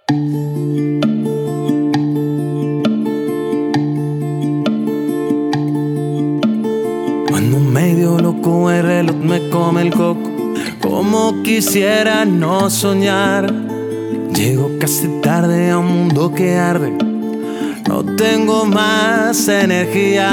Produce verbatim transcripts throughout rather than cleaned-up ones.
Cuando medio loco el reloj me come el coco, como quisiera no soñar. Llego casi tarde a un mundo que arde, no tengo más energía.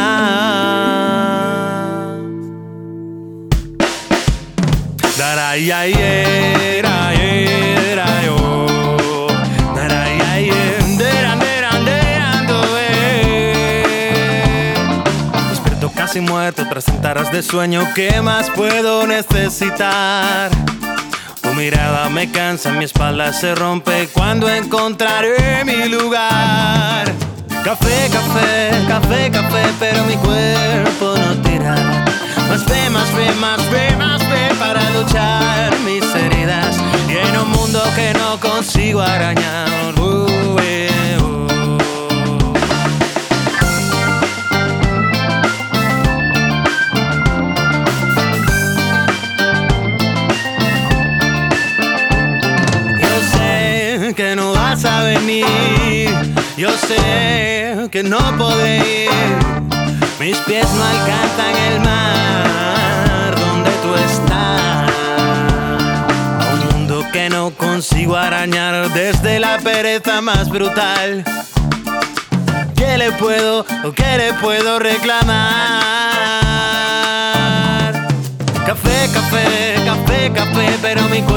Despierto casi muerto tras horas de sueño, ¿qué más puedo necesitar? Tu mirada me cansa, mi espalda se rompe cuando encontraré mi lugar. Café, café, café, café, pero mi cuerpo no tira. Más fe, más fe, más fe, más fe para luchar mis heridas. Y en un mundo que no consigo arañar. Uh, eh, uh. Yo sé que no vas a venir, yo sé que no podré ir. Mis pies no alcanzan el mar donde tú estás. A un mundo que no consigo arañar desde la pereza más brutal. ¿Qué le puedo o qué le puedo reclamar? Café, café, café, café, pero mi cuerpo